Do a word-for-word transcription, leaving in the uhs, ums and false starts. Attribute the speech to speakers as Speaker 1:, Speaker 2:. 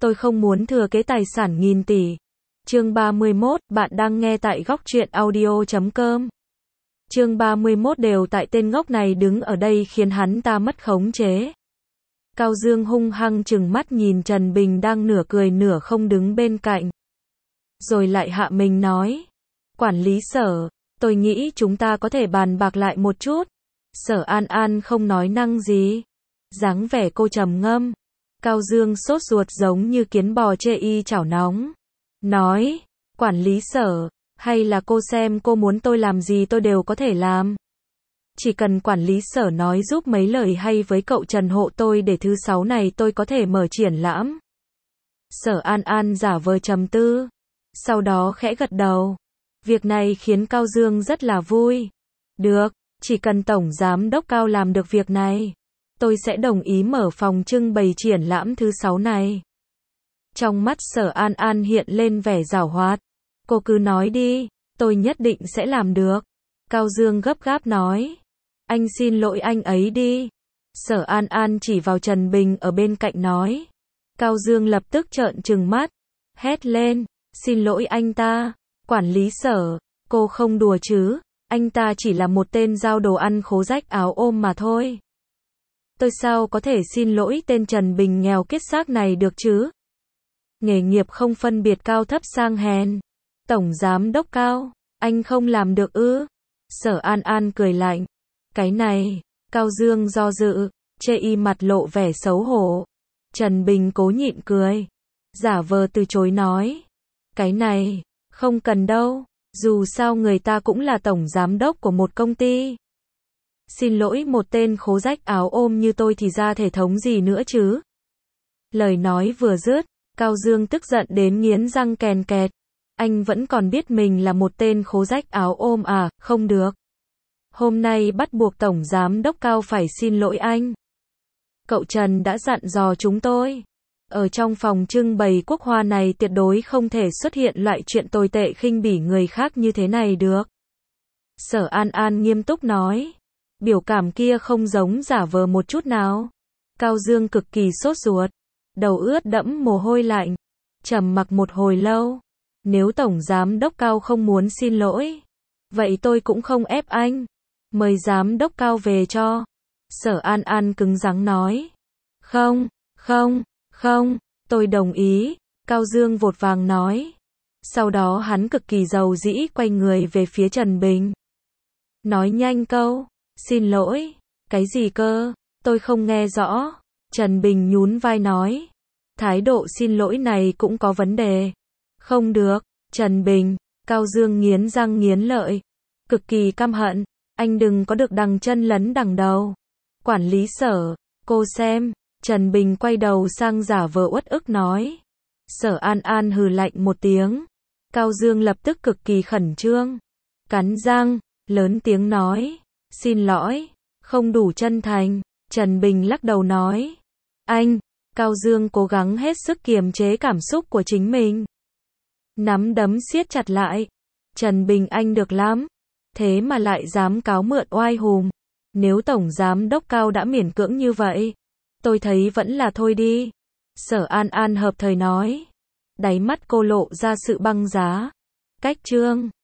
Speaker 1: tôi không muốn thừa kế tài sản nghìn tỷ. Chương ba mươi mốt, bạn đang nghe tại góc truyện audio chấm com. Chương ba mươi mốt đều tại tên ngốc này đứng ở đây khiến hắn ta mất khống chế. Cao Dương hung hăng trừng mắt nhìn Trần Bình đang nửa cười nửa không đứng bên cạnh. Rồi lại hạ mình nói. Quản lý Sở, tôi nghĩ chúng ta có thể bàn bạc lại một chút. Sở An An không nói năng gì. Dáng vẻ cô trầm ngâm. Cao Dương sốt ruột giống như kiến bò chê y chảo nóng. Nói, quản lý Sở, hay là cô xem cô muốn tôi làm gì tôi đều có thể làm. Chỉ cần quản lý Sở nói giúp mấy lời hay với cậu Trần hộ tôi để thứ sáu này tôi có thể mở triển lãm. Sở An An giả vờ trầm tư. Sau đó khẽ gật đầu. Việc này khiến Cao Dương rất là vui. Được, chỉ cần Tổng Giám Đốc Cao làm được việc này, tôi sẽ đồng ý mở phòng trưng bày triển lãm thứ sáu này. Trong mắt Sở An An hiện lên vẻ giảo hoạt. Cô cứ nói đi, tôi nhất định sẽ làm được. Cao Dương gấp gáp nói. Anh xin lỗi anh ấy đi. Sở An An chỉ vào Trần Bình ở bên cạnh nói. Cao Dương lập tức trợn trừng mắt. Hét lên, xin lỗi anh ta. Quản lý Sở, cô không đùa chứ. Anh ta chỉ là một tên giao đồ ăn khố rách áo ôm mà thôi. Tôi sao có thể xin lỗi tên Trần Bình nghèo kiết xác này được chứ? Nghề nghiệp không phân biệt cao thấp sang hèn. Tổng Giám Đốc Cao, anh không làm được ư? Sở An An cười lạnh. Cái này, Cao Dương do dự, chê y mặt lộ vẻ xấu hổ. Trần Bình cố nhịn cười. Giả vờ từ chối nói. Cái này, không cần đâu, dù sao người ta cũng là tổng giám đốc của một công ty. Xin lỗi một tên khố rách áo ôm như tôi thì ra thể thống gì nữa chứ? Lời nói vừa dứt, Cao Dương tức giận đến nghiến răng kèn kẹt. Anh vẫn còn biết mình là một tên khố rách áo ôm à, không được. Hôm nay bắt buộc Tổng Giám Đốc Cao phải xin lỗi anh. Cậu Trần đã dặn dò chúng tôi. Ở trong phòng trưng bày quốc hoa này tuyệt đối không thể xuất hiện loại chuyện tồi tệ khinh bỉ người khác như thế này được. Sở An An nghiêm túc nói. Biểu cảm kia không giống giả vờ một chút nào. Cao Dương cực kỳ sốt ruột. Đầu ướt đẫm mồ hôi lạnh. Trầm mặc một hồi lâu. Nếu Tổng Giám Đốc Cao không muốn xin lỗi, vậy tôi cũng không ép anh. Mời Giám Đốc Cao về cho. Sở An An cứng rắn nói. Không, không, không, tôi đồng ý. Cao Dương vội vàng nói. Sau đó hắn cực kỳ giàu dĩ quay người về phía Trần Bình. Nói nhanh câu. Xin lỗi. Cái gì cơ? Tôi không nghe rõ. Trần Bình nhún vai nói. Thái độ xin lỗi này cũng có vấn đề. Không được, Trần Bình. Cao Dương nghiến răng nghiến lợi. Cực kỳ căm hận. Anh đừng có được đằng chân lấn đằng đầu. Quản lý Sở, cô xem. Trần Bình quay đầu sang giả vờ uất ức nói. Sở An An hừ lạnh một tiếng. Cao Dương lập tức cực kỳ khẩn trương. Cắn răng, lớn tiếng nói. Xin lỗi, không đủ chân thành. Trần Bình lắc đầu nói. Anh, Cao Dương cố gắng hết sức kiềm chế cảm xúc của chính mình. Nắm đấm siết chặt lại. Trần Bình anh được lắm. Thế mà lại dám cáo mượn oai hùm. Nếu Tổng Giám Đốc Cao đã miễn cưỡng như vậy, tôi thấy vẫn là thôi đi. Sở An An hợp thời nói. Đáy mắt cô lộ ra sự băng giá. Cách chương